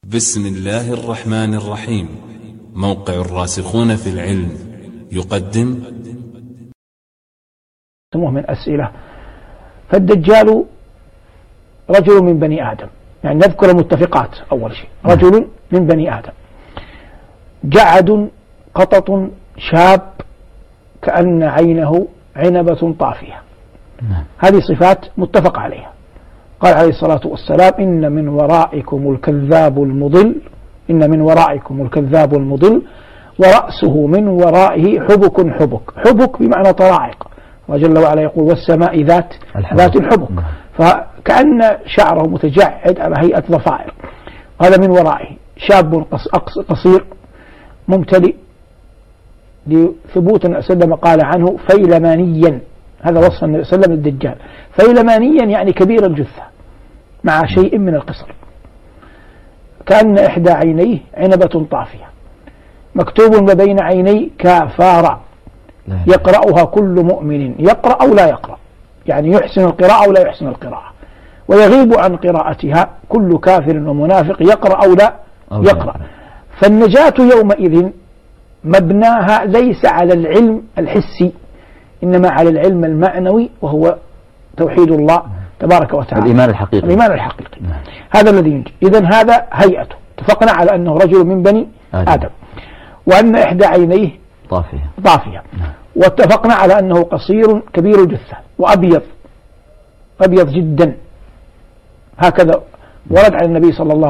بسم الله الرحمن الرحيم. موقع الراسخون في العلم يقدم من أسئلة. فالدجال رجل من بني آدم، يعني نذكر المتفقات. أول شيء رجل من بني آدم، جعد قطط شاب كأن عينه عنبة طافية. هذه صفات متفق عليها. قال عليه الصلاة والسلام: إن من ورائكم الكذاب المضل، إن من ورائكم الكذاب المضل ورأسه من ورائه حبك حبك. حبك بمعنى طرائق، وجل وعلا يقول: والسماء ذات الحبك. فكأن شعره متجعد على هيئة ضفائر. هذا من ورائه شاب قصير ممتلئ، لثبوت النبي صلى الله عليه وسلم قال عنه فيلمانيا. هذا وصف النبي صلى الله عليه وسلم الدجال، فيلمانيا يعني كبير الجثة مع شيء من القصر، كأن إحدى عينيه عنبة طافية، مكتوب ما بين عيني كافارا، يقرأها كل مؤمن، يقرأ أو لا يقرأ، يعني يحسن القراءة أو لا يحسن القراءة، ويغيب عن قراءتها كل كافر ومنافق، يقرأ أو لا يقرأ. فالنجاة يومئذ مبناها ليس على العلم الحسي، إنما على العلم المعنوي، وهو توحيد الله تبارك وتعالى، الإيمان الحقيقي. الإيمان الحقيقي. هذا الذي ينجي. إذن هذا هيئته. اتفقنا على أنه رجل من بني آدم، وأن إحدى عينيه طافية. واتفقنا على أنه قصير كبير الجثة وأبيض، أبيض جدا. هكذا ورد عن النبي صلى الله